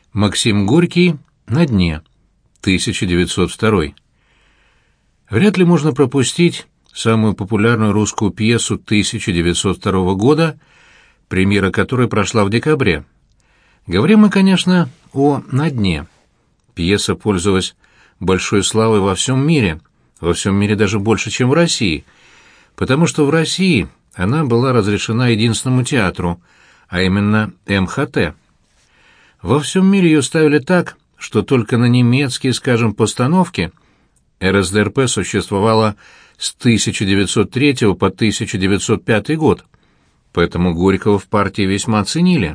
Максим Горький «На дне», 1902. Вряд ли можно пропустить самую популярную русскую пьесу 1902 года, премьера которой прошла в декабре. Говорим мы, конечно, о «На дне». Пьеса пользовалась большой славой во всем мире даже больше, чем в России, потому что в России она была разрешена единственному театру, а именно МХТ. Во всем мире ее ставили так, что только на немецкие, скажем, постановки РСДРП существовала с 1903 по 1905 год, поэтому Горького в партии весьма ценили.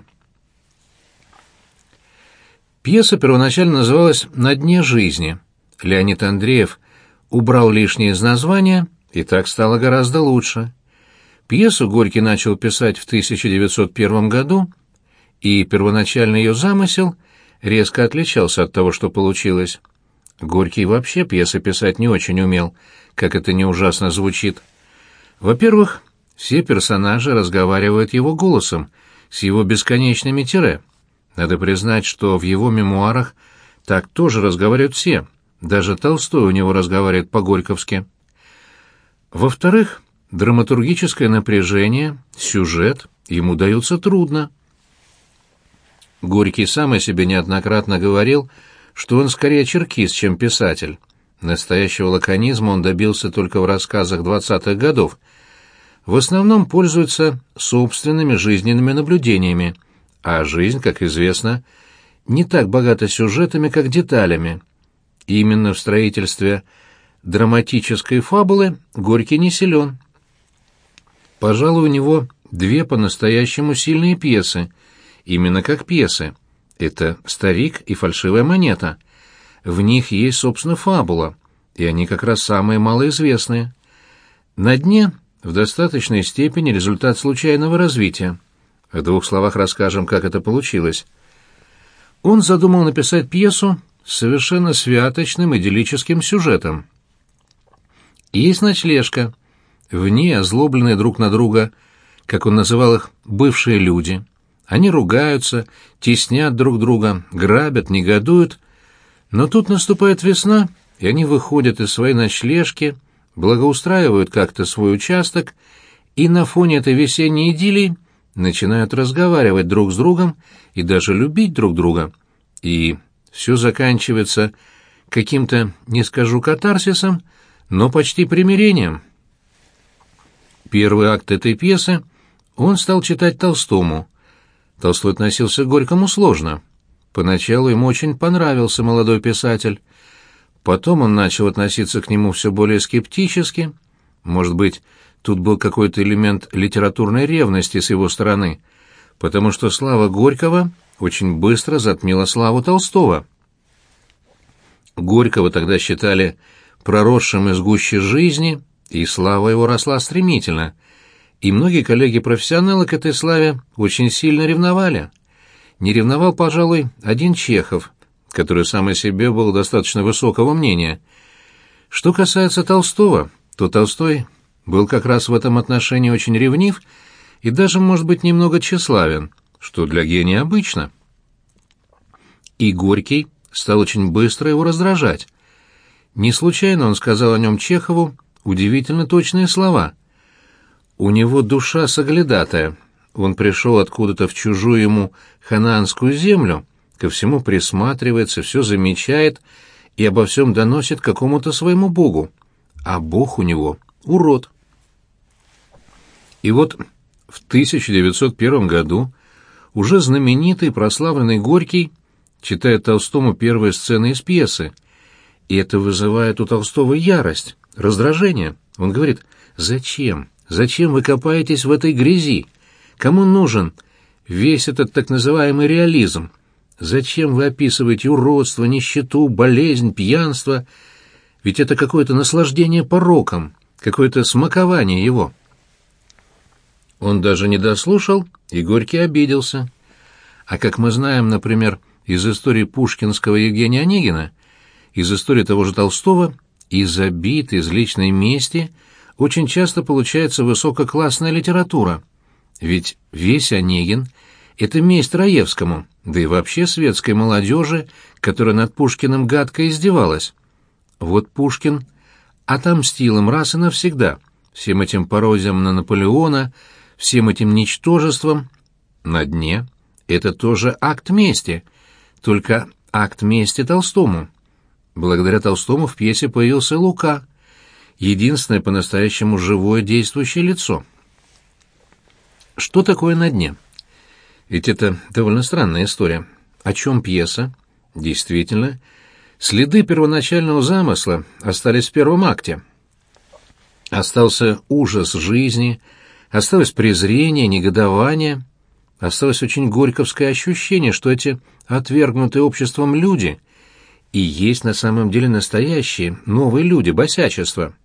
Пьеса первоначально называлась «На дне жизни». Леонид Андреев убрал лишнее из названия, и так стало гораздо лучше. Пьесу Горький начал писать в 1901 году, и первоначальный ее замысел резко отличался от того, что получилось. Горький вообще пьесы писать не очень умел, как это не ужасно звучит. Во-первых, все персонажи разговаривают его голосом, с его бесконечными тире. Надо признать, что в его мемуарах так тоже разговаривают все, даже Толстой у него разговаривает по-горьковски. Во-вторых, драматургическое напряжение, сюжет ему даются трудно. Горький сам о себе неоднократно говорил, что он скорее черкист, чем писатель. Настоящего лаконизма он добился только в рассказах 20-х годов. В основном пользуется собственными жизненными наблюдениями, а жизнь, как известно, не так богата сюжетами, как деталями. И именно в строительстве драматической фабулы Горький не силен. Пожалуй, у него две по-настоящему сильные пьесы, именно как пьесы. Это «Старик» и «Фальшивая монета». В них есть, собственно, фабула, и они как раз самые малоизвестные. «На дне» в достаточной степени результат случайного развития. В двух словах расскажем, как это получилось. Он задумал написать пьесу с совершенно святочным идиллическим сюжетом. Есть ночлежка. В ней озлобленные друг на друга, как он называл их, бывшие люди. Они ругаются, теснят друг друга, грабят, негодуют. Но тут наступает весна, и они выходят из своей ночлежки, благоустраивают как-то свой участок, и на фоне этой весенней идиллии начинают разговаривать друг с другом и даже любить друг друга. И все заканчивается каким-то, не скажу катарсисом, но почти примирением. Первый акт этой пьесы он стал читать Толстому. Толстой относился к Горькому сложно. Поначалу ему очень понравился молодой писатель. Потом он начал относиться к нему все более скептически. Может быть, тут был какой-то элемент литературной ревности с его стороны, потому что слава Горького очень быстро затмила славу Толстого. Горького тогда считали проросшим из гущи жизни, и слава его росла стремительно. И многие коллеги-профессионалы к этой славе очень сильно ревновали. Не ревновал, пожалуй, один Чехов, который сам о себе был достаточно высокого мнения. Что касается Толстого, то Толстой был как раз в этом отношении очень ревнив и даже, может быть, немного тщеславен, что для гения обычно. И Горький стал очень быстро его раздражать. Не случайно он сказал о нем Чехову удивительно точные слова. У него душа соглядатая. Он пришел откуда-то в чужую ему ханаанскую землю, ко всему присматривается, все замечает и обо всем доносит какому-то своему богу. А бог у него — урод. И вот в 1901 году уже знаменитый прославленный Горький читает Толстому первые сцены из пьесы. И это вызывает у Толстого ярость, раздражение. Он говорит: «Зачем? Зачем вы копаетесь в этой грязи? Кому нужен весь этот так называемый реализм? Зачем вы описываете уродство, нищету, болезнь, пьянство? Ведь это какое-то наслаждение пороком, какое-то смакование его». Он даже не дослушал, и Горький обиделся. А как мы знаем, например, из истории пушкинского Евгения Онегина, из истории того же Толстого, из обид, из личной мести очень часто получается высококлассная литература. Ведь весь Онегин Это месть Раевскому, да и вообще светской молодежи, которая над Пушкиным гадко издевалась. Вот Пушкин отомстил им раз и навсегда, всем этим пародиям на Наполеона, всем этим ничтожеством. На дне это тоже акт мести, только акт мести Толстому. Благодаря Толстому в пьесе появился Лука, единственное по-настоящему живое действующее лицо. Что такое на дне? Ведь это довольно странная история. О чем пьеса? Действительно, следы первоначального замысла остались в первом акте. Остался ужас жизни, осталось презрение, негодование, осталось очень горьковское ощущение, что эти отвергнутые обществом люди и есть на самом деле настоящие, новые люди, босячество.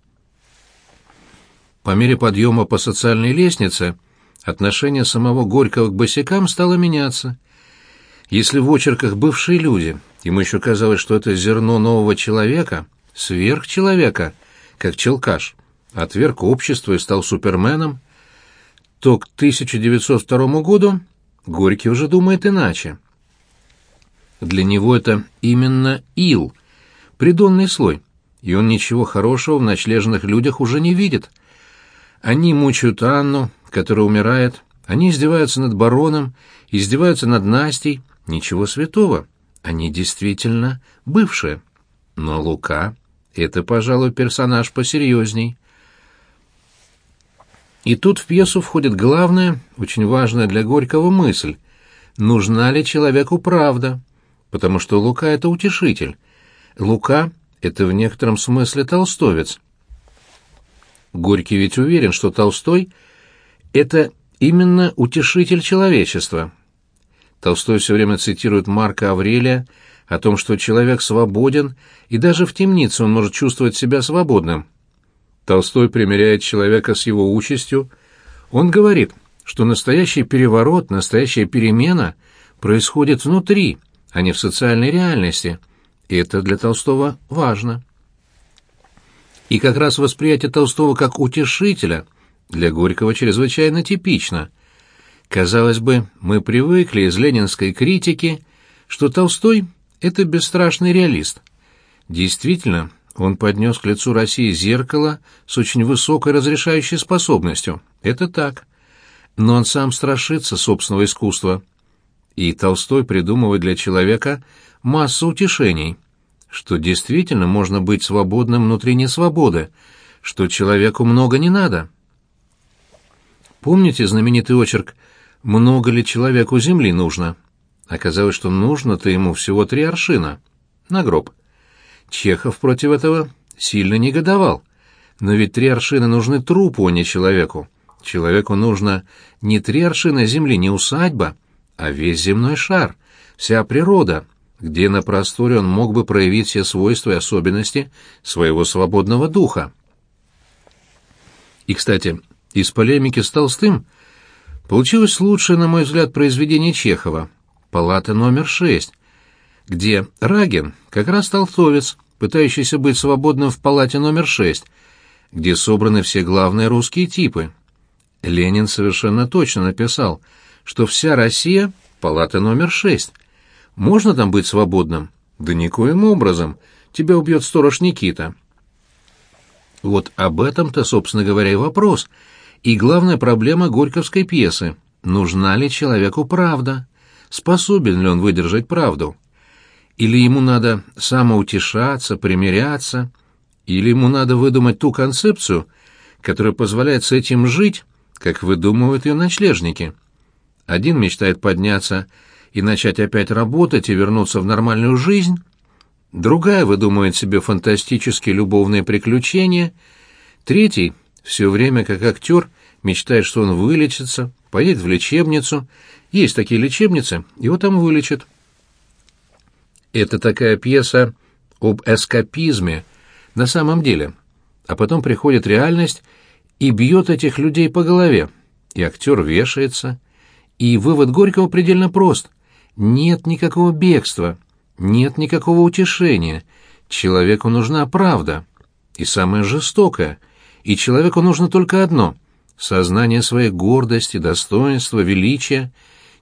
По мере подъема по социальной лестнице отношение самого Горького к босякам стало меняться. Если в очерках бывшие люди, ему еще казалось, что это зерно нового человека, сверхчеловека, как Челкаш, отверг общество и стал суперменом, то к 1902 году Горький уже думает иначе. Для него это именно ил, придонный слой, и он ничего хорошего в ночлежных людях уже не видит. Они мучают Анну, которая умирает, они издеваются над бароном, издеваются над Настей, ничего святого, они действительно бывшие. Но Лука — это, пожалуй, персонаж посерьезней. И тут в пьесу входит главная, очень важная для Горького мысль — нужна ли человеку правда? Потому что Лука — это утешитель. Лука — это в некотором смысле толстовец. Горький ведь уверен, что Толстой — это именно утешитель человечества. Толстой все время цитирует Марка Аврелия о том, что человек свободен, и даже в темнице он может чувствовать себя свободным. Толстой примиряет человека с его участью. Он говорит, что настоящий переворот, настоящая перемена происходит внутри, а не в социальной реальности, и это для Толстого важно. И как раз восприятие Толстого как утешителя для Горького чрезвычайно типично. Казалось бы, мы привыкли из ленинской критики, что Толстой — это бесстрашный реалист. Действительно, он поднес к лицу России зеркало с очень высокой разрешающей способностью. Это так. Но он сам страшится собственного искусства. И Толстой придумывает для человека массу утешений, что действительно можно быть свободным внутри несвободы, что человеку много не надо. Помните знаменитый очерк «Много ли человеку земли нужно?» Оказалось, что нужно-то ему всего 3 аршина на гроб. Чехов против этого сильно негодовал. Но ведь 3 аршина нужны трупу, а не человеку. Человеку нужно не 3 аршина земли, не усадьба, а весь земной шар, вся природа, где на просторе он мог бы проявить все свойства и особенности своего свободного духа. И, кстати, из полемики с Толстым получилось лучшее, на мой взгляд, произведение Чехова «Палата номер 6», где Рагин как раз толстовец, пытающийся быть свободным в палате номер 6, где собраны все главные русские типы. Ленин совершенно точно написал, что вся Россия — палата номер 6. Можно там быть свободным? Да никоим образом. Тебя убьет сторож Никита. Вот об этом-то, собственно говоря, и вопрос. И главная проблема горьковской пьесы — нужна ли человеку правда? Способен ли он выдержать правду? Или ему надо самоутешаться, примиряться? Или ему надо выдумать ту концепцию, которая позволяет с этим жить, как выдумывают ее ночлежники? Один мечтает подняться и начать опять работать и вернуться в нормальную жизнь, другая выдумывает себе фантастические любовные приключения, третий все время как актер мечтает, что он вылечится, поедет в лечебницу, есть такие лечебницы, его там вылечат. Это такая пьеса об эскапизме на самом деле, а потом приходит реальность и бьет этих людей по голове, и актер вешается. И вывод Горького предельно прост. Нет никакого бегства, нет никакого утешения. Человеку нужна правда. И самое жестокое. И человеку нужно только одно — сознание своей гордости, достоинства, величия.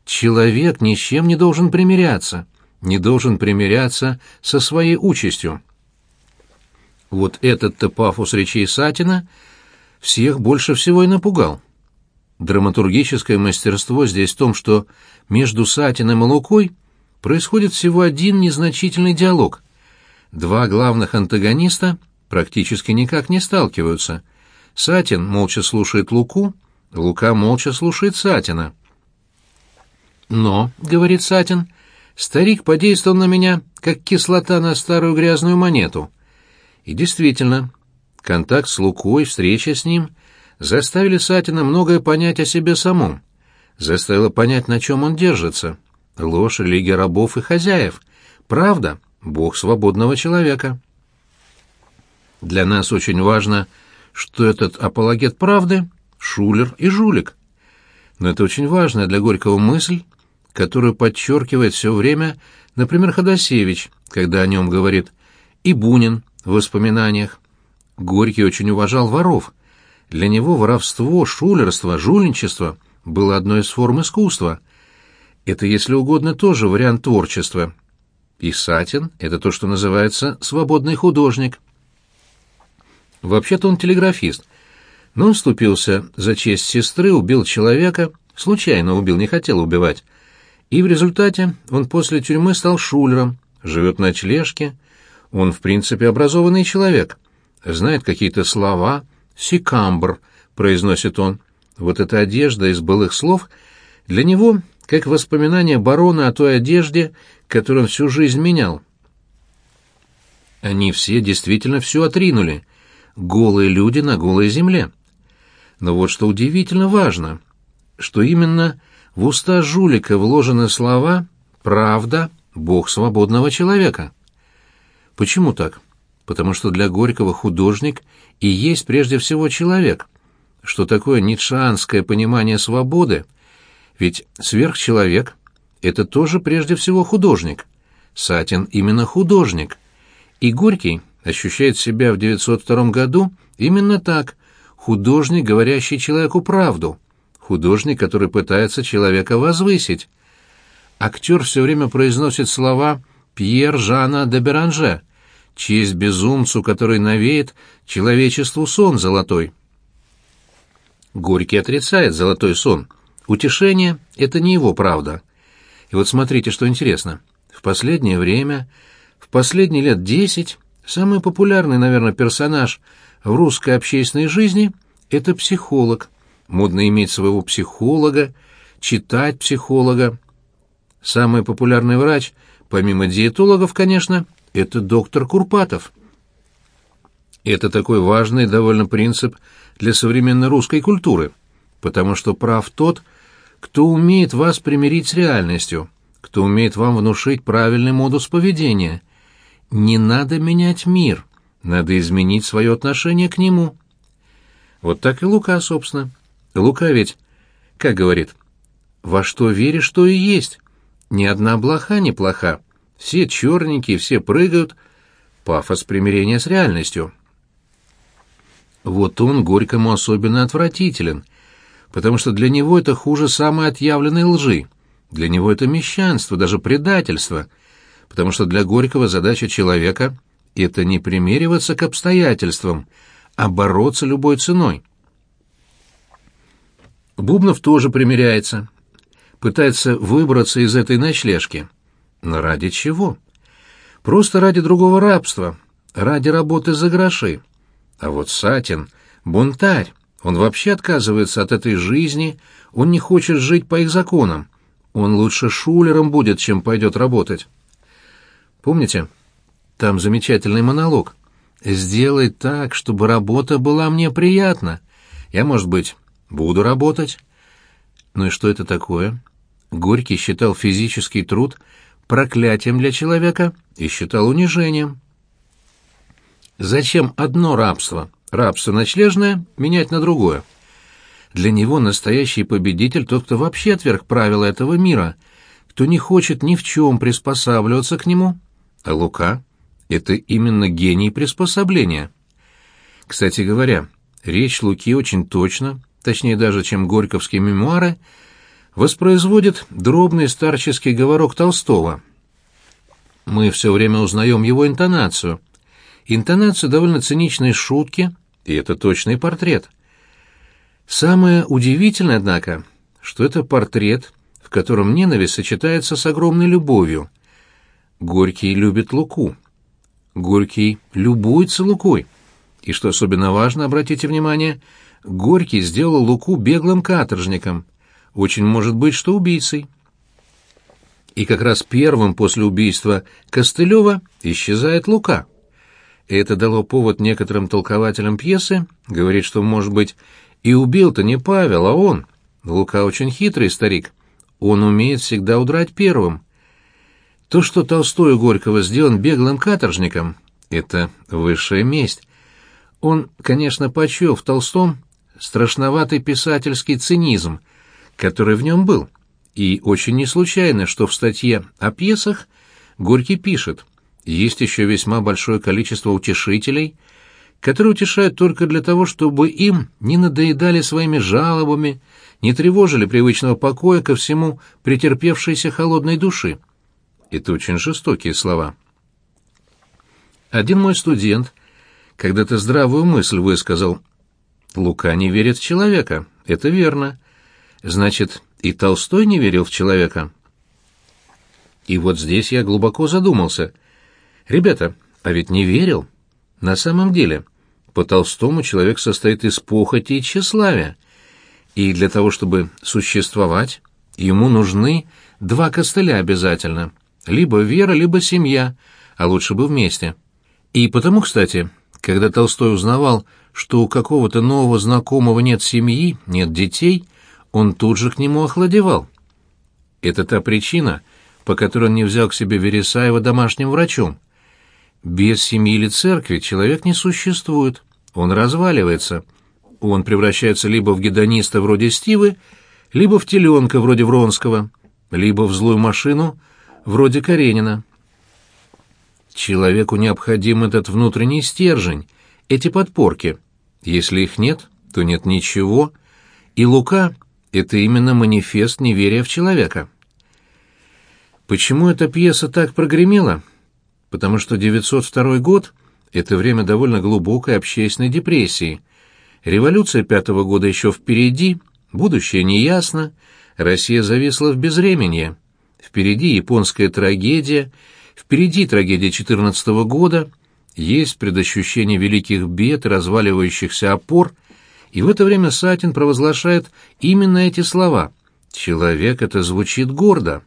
Человек ни с чем не должен примиряться, не должен примиряться со своей участью. Вот этот-то пафос речей Сатина всех больше всего и напугал. Драматургическое мастерство здесь в том, что между Сатиным и Лукой происходит всего один незначительный диалог. Два главных антагониста практически никак не сталкиваются. Сатин молча слушает Луку, Лука молча слушает Сатина. «Но, — говорит Сатин, — старик подействовал на меня, как кислота на старую грязную монету». И действительно, контакт с Лукой, встреча с ним заставили Сатина многое понять о себе самом, заставило понять, на чем он держится. Ложь — религия рабов и хозяев, правда — бог свободного человека. Для нас очень важно, что этот апологет правды — шулер и жулик. Но это очень важная для Горького мысль, которую подчеркивает все время, например, Ходосевич, когда о нем говорит, и Бунин в воспоминаниях. Горький очень уважал воров. Для него воровство, шулерство, жульничество было одной из форм искусства. Это, если угодно, тоже вариант творчества. И Сатин — это то, что называется свободный художник. Вообще-то он телеграфист, но он вступился за честь сестры, убил человека, случайно убил, не хотел убивать. И в результате он после тюрьмы стал шулером, живет в ночлежке. Он, в принципе, образованный человек, знает какие-то слова, «сикамбр», произносит он. Вот эта одежда из былых слов для него как воспоминание барона о той одежде, которую он всю жизнь менял. Они все действительно все отринули. Голые люди на голой земле. Но вот что удивительно важно, что именно в уста жулика вложены слова «правда, бог свободного человека». Почему так? Потому что для Горького художник и есть прежде всего человек. Что такое ницшеанское понимание свободы? Ведь сверхчеловек — это тоже прежде всего художник. Сатин именно художник. И Горький ощущает себя в 902 году именно так. Художник, говорящий человеку правду. Художник, который пытается человека возвысить. Актер все время произносит слова Пьер Жана де Беранже, честь безумцу, который навеет человечеству сон золотой. Горький отрицает золотой сон. Утешение — это не его правда. И вот смотрите, что интересно. В последнее время, в последние лет 10, самый популярный, наверное, персонаж в русской общественной жизни — это психолог. Модно иметь своего психолога, читать психолога. Самый популярный врач, помимо диетологов, конечно, это доктор Курпатов. Это такой важный довольно принцип для современной русской культуры, потому что прав тот, кто умеет вас примирить с реальностью, кто умеет вам внушить правильный модус поведения. Не надо менять мир, надо изменить свое отношение к нему. Вот так и Лука, собственно. Лука ведь, как говорит, «Во что веришь, то и есть. Ни одна блоха не плоха. Все черненькие, все прыгают». Пафос примирения с реальностью. Вот он Горькому особенно отвратителен, потому что для него это хуже самой отъявленной лжи. Для него это мещанство, даже предательство, потому что для Горького задача человека — это не примириваться к обстоятельствам, а бороться любой ценой. Бубнов тоже примиряется, пытается выбраться из этой ночлежки. Но ради чего? Просто ради другого рабства, ради работы за гроши. А вот Сатин — бунтарь, он вообще отказывается от этой жизни, он не хочет жить по их законам, он лучше шулером будет, чем пойдет работать. Помните, там замечательный монолог? «Сделай так, чтобы работа была мне приятна. Я, может быть, буду работать». Ну и что это такое? Горький считал физический труд проклятием для человека и считал унижением. Зачем одно рабство, рабство ночлежное, менять на другое? Для него настоящий победитель тот, кто вообще отверг правила этого мира, кто не хочет ни в чем приспосабливаться к нему. А Лука — это именно гений приспособления. Кстати говоря, речь Луки очень точно, точнее даже, чем горьковские мемуары, воспроизводит дробный старческий говорок Толстого. Мы все время узнаем его интонацию. Интонацию довольно циничной шутки, и это точный портрет. Самое удивительное, однако, что это портрет, в котором ненависть сочетается с огромной любовью. Горький любит Луку. Горький любуется Лукой. И что особенно важно, обратите внимание, Горький сделал Луку беглым каторжником. Очень может быть, что убийцей. И как раз первым после убийства Костылева исчезает Лука. И это дало повод некоторым толкователям пьесы говорить, что, может быть, и убил-то не Павел, а он. Лука очень хитрый старик. Он умеет всегда удрать первым. То, что Толстой у Горького сделан беглым каторжником, это высшая месть. Он, конечно, почуял в Толстом страшноватый писательский цинизм, который в нем был. И очень не случайно, что в статье о пьесах Горький пишет: есть еще весьма большое количество утешителей, которые утешают только для того, чтобы им не надоедали своими жалобами, не тревожили привычного покоя ко всему претерпевшейся холодной души. Это очень жестокие слова. Один мой студент когда-то здравую мысль высказал: Лука не верит в человека. Это верно. Значит, и Толстой не верил в человека. И вот здесь я глубоко задумался. Ребята, а ведь не верил. На самом деле, по Толстому человек состоит из похоти и тщеславия. И для того, чтобы существовать, ему нужны два костыля обязательно. Либо вера, либо семья, а лучше бы вместе. И потому, кстати, когда Толстой узнавал, что у какого-то нового знакомого нет семьи, нет детей, он тут же к нему охладевал. Это та причина, по которой он не взял к себе Вересаева домашним врачом. Без семьи или церкви человек не существует, он разваливается. Он превращается либо в гедониста вроде Стивы, либо в теленка вроде Вронского, либо в злую машину вроде Каренина. Человеку необходим этот внутренний стержень, эти подпорки. Если их нет, то нет ничего. И Лука — это именно манифест неверия в человека. Почему эта пьеса так прогремела? Потому что 902 год — это время довольно глубокой общественной депрессии. Революция 5-го года еще впереди, будущее неясно, Россия зависла в безвременье. Впереди японская трагедия, впереди трагедия 14-го года, есть предощущение великих бед и разваливающихся опор, и в это время Сатин провозглашает именно эти слова: «Человек это звучит гордо».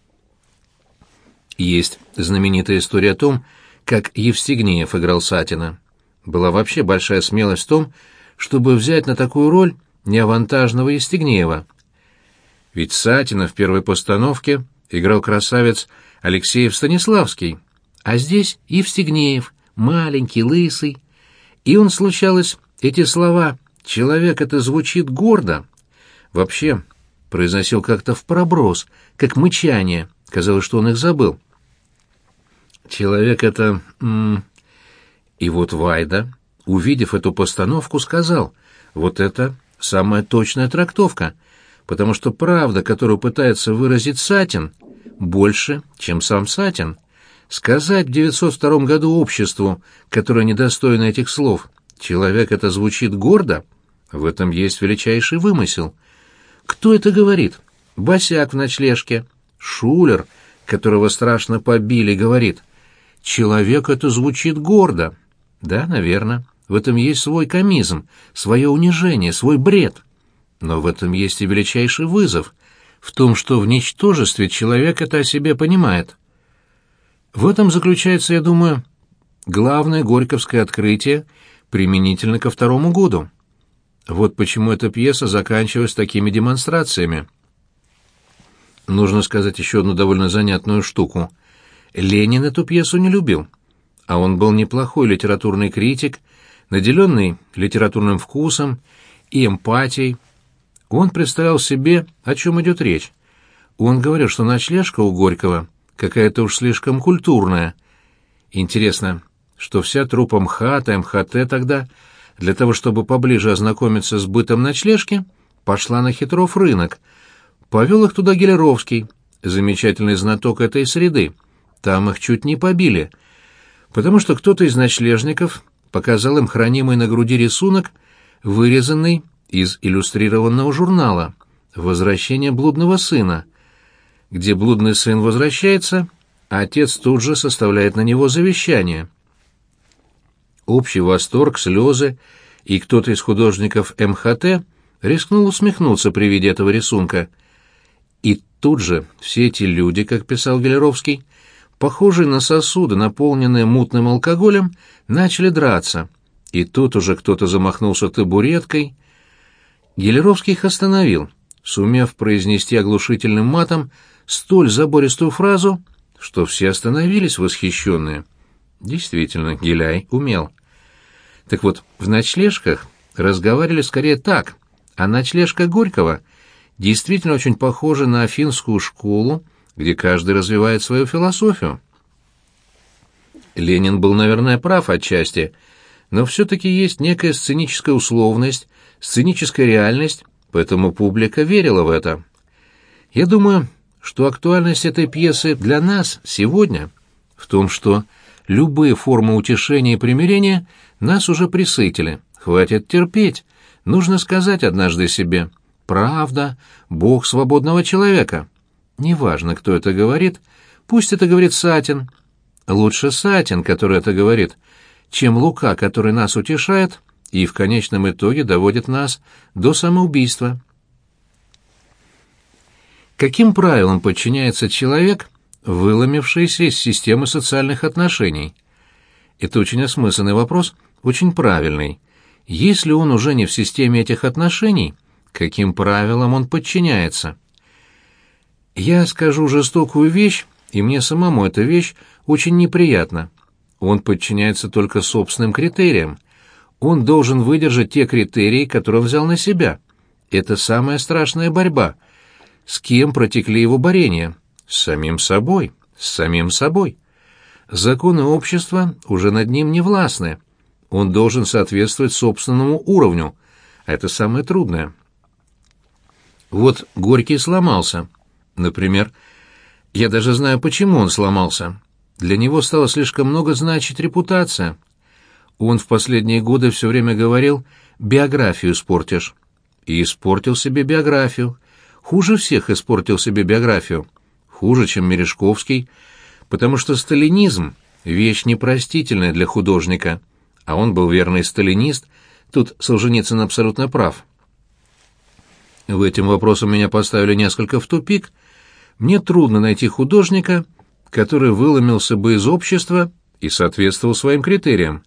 Есть знаменитая история о том, как Евстигнеев играл Сатина. Была вообще большая смелость в том, чтобы взять на такую роль неавантажного Евстигнеева. Ведь Сатина в первой постановке играл красавец Алексеев Станиславский, а здесь Евстигнеев, маленький, лысый. И он, случалось, эти слова «человек это звучит гордо» вообще произносил как-то впроброс, как мычание, казалось, что он их забыл. Человек это... И вот Вайда, увидев эту постановку, сказал: вот это самая точная трактовка, потому что правда, которую пытается выразить Сатин, больше, чем сам Сатин. Сказать в 902 году обществу, которое недостойно этих слов, «человек это звучит гордо», в этом есть величайший вымысел. Кто это говорит? Босяк в ночлежке, шулер, которого страшно побили, говорит: «Человек это звучит гордо». Да, наверное, в этом есть свой комизм, свое унижение, свой бред. Но в этом есть и величайший вызов, в том, что в ничтожестве человек это о себе понимает. В этом заключается, я думаю, главное горьковское открытие применительно ко 2-му году. Вот почему эта пьеса заканчивалась такими демонстрациями. Нужно сказать еще одну довольно занятную штуку. Ленин эту пьесу не любил, а он был неплохой литературный критик, наделенный литературным вкусом и эмпатией. Он представлял себе, о чем идет речь. Он говорил, что ночлежка у Горького какая-то уж слишком культурная. Интересно, что вся труппа МХАТа, МХТ тогда, для того, чтобы поближе ознакомиться с бытом ночлежки, пошла на Хитров рынок, Повел их туда Гелеровский, замечательный знаток этой среды. Там их чуть не побили, потому что кто-то из ночлежников показал им хранимый на груди рисунок, вырезанный из иллюстрированного журнала «Возвращение блудного сына», где блудный сын возвращается, а отец тут же составляет на него завещание. Общий восторг, слезы, и кто-то из художников МХТ рискнул усмехнуться при виде этого рисунка. И тут же все эти люди, как писал Гелеровский, похожие на сосуды, наполненные мутным алкоголем, начали драться. И тут уже кто-то замахнулся табуреткой. Гелеровский их остановил, сумев произнести оглушительным матом столь забористую фразу, что все остановились восхищенные. Действительно, Геляй умел. Так вот, в ночлежках разговаривали скорее так, а ночлежка Горького действительно очень похожа на афинскую школу, где каждый развивает свою философию. Ленин был, наверное, прав отчасти, но все-таки есть некая сценическая условность, сценическая реальность, поэтому публика верила в это. Я думаю, что актуальность этой пьесы для нас сегодня в том, что любые формы утешения и примирения нас уже пресытили. Хватит терпеть. Нужно сказать однажды себе: «Правда, Бог свободного человека». Неважно, кто это говорит, пусть это говорит Сатин. Лучше Сатин, который это говорит, чем Лука, который нас утешает и в конечном итоге доводит нас до самоубийства. Каким правилам подчиняется человек, выломившийся из системы социальных отношений? Это очень осмысленный вопрос, очень правильный. Если он уже не в системе этих отношений, каким правилам он подчиняется? Я скажу жестокую вещь, и мне самому эта вещь очень неприятна. Он подчиняется только собственным критериям. Он должен выдержать те критерии, которые он взял на себя. Это самая страшная борьба. С кем протекли его борения? С самим собой. С самим собой. Законы общества уже над ним не властны. Он должен соответствовать собственному уровню. А это самое трудное. Вот Горький сломался. Например, я даже знаю, почему он сломался. Для него стало слишком много значить репутация. Он в последние годы все время говорил: «Биографию испортишь». И испортил себе биографию. Хуже всех испортил себе биографию. Хуже, чем Мережковский, потому что сталинизм — вещь непростительная для художника. А он был верный сталинист, тут Солженицын абсолютно прав. В этом вопросе меня поставили несколько в тупик. Мне трудно найти художника, который выломился бы из общества и соответствовал своим критериям.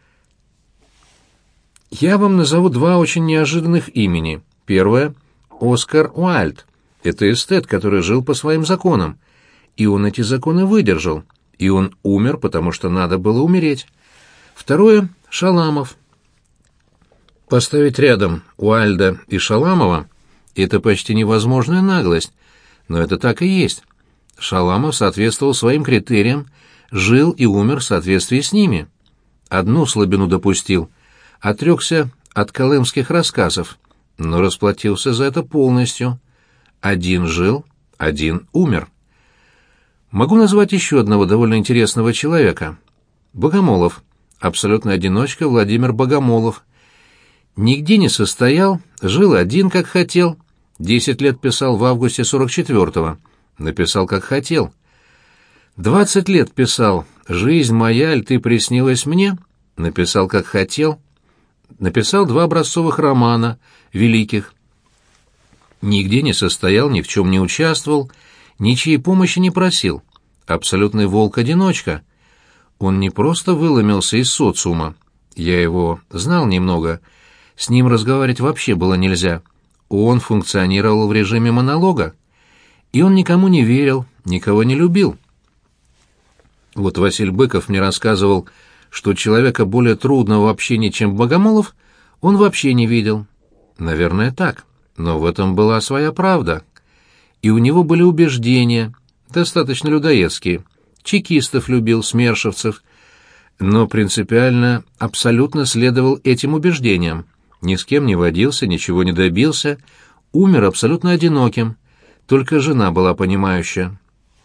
Я вам назову два очень неожиданных имени. Первое — Оскар Уайльд. Это эстет, который жил по своим законам. И он эти законы выдержал. И он умер, потому что надо было умереть. Второе — Шаламов. Поставить рядом Уайльда и Шаламова — это почти невозможная наглость, но это так и есть. Шаламов соответствовал своим критериям, жил и умер в соответствии с ними. Одну слабину допустил, отрекся от колымских рассказов, но расплатился за это полностью. Один жил, один умер. Могу назвать еще одного довольно интересного человека. Богомолов. Абсолютная одиночка Владимир Богомолов. Нигде не состоял, жил один, как хотел. 10 лет писал в августе 44-го. Написал, как хотел. 20 лет писал «Жизнь моя, ль ты приснилась мне?» Написал, как хотел. Написал 2 образцовых романа, великих. Нигде не состоял, ни в чем не участвовал, ничьей помощи не просил. Абсолютный волк-одиночка. Он не просто выломился из социума. Я его знал немного. С ним разговаривать вообще было нельзя. Он функционировал в режиме монолога. И он никому не верил, никого не любил. Вот Василий Быков мне рассказывал, что человека более трудного в общении, чем Богомолов, он вообще не видел. Наверное, так. Но в этом была своя правда. И у него были убеждения, достаточно людоедские. Чекистов любил, смершевцев. Но принципиально, абсолютно следовал этим убеждениям. Ни с кем не водился, ничего не добился. Умер абсолютно одиноким. только жена была понимающая.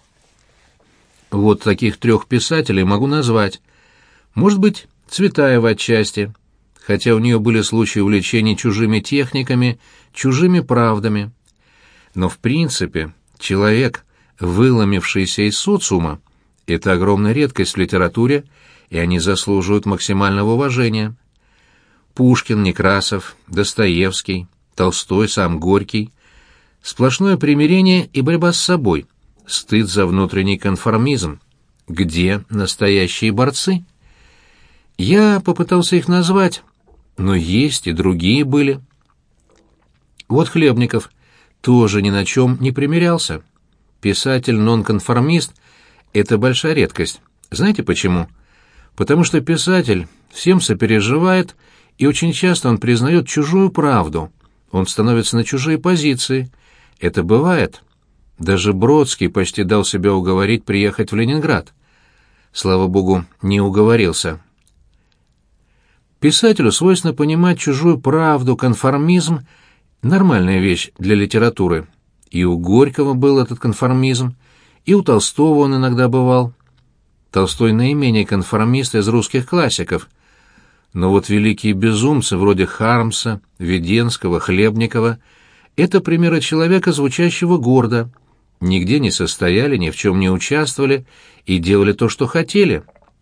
Вот таких 3 писателей могу назвать. Может быть, Цветаева отчасти, хотя у нее были случаи увлечений чужими техниками, чужими правдами. Но в принципе человек, выломившийся из социума, это огромная редкость в литературе, и они заслуживают максимального уважения. Пушкин, Некрасов, Достоевский, Толстой, сам Горький. Сплошное примирение и борьба с собой, стыд за внутренний конформизм. Где настоящие борцы? Я попытался их назвать, но есть и другие были. Вот Хлебников тоже ни на чем не примирялся. Писатель-нонконформист — это большая редкость. Знаете почему? Потому что писатель всем сопереживает, и очень часто он признает чужую правду. Он становится на чужие позиции. Это бывает. Даже Бродский почти дал себя уговорить приехать в Ленинград. Слава богу, не уговорился. Писателю свойственно понимать чужую правду, конформизм — нормальная вещь для литературы. И у Горького был этот конформизм, и у Толстого он иногда бывал. Толстой наименее конформист из русских классиков. Но вот великие безумцы вроде Хармса, Веденского, Хлебникова — это примеры человека, звучащего гордо. Нигде не состояли, ни в чем не участвовали и делали то, что хотели.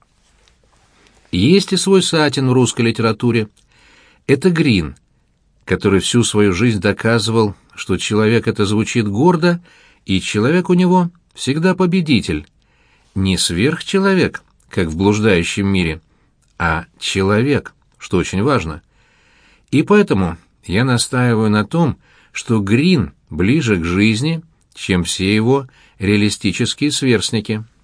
Есть и свой Сатин в русской литературе. Это Грин, который всю свою жизнь доказывал, что человек это звучит гордо, и человек у него всегда победитель. Не сверхчеловек, как в «Блуждающем мире», а человек, что очень важно. И поэтому я настаиваю на том, что Грин ближе к жизни, чем все его реалистические сверстники.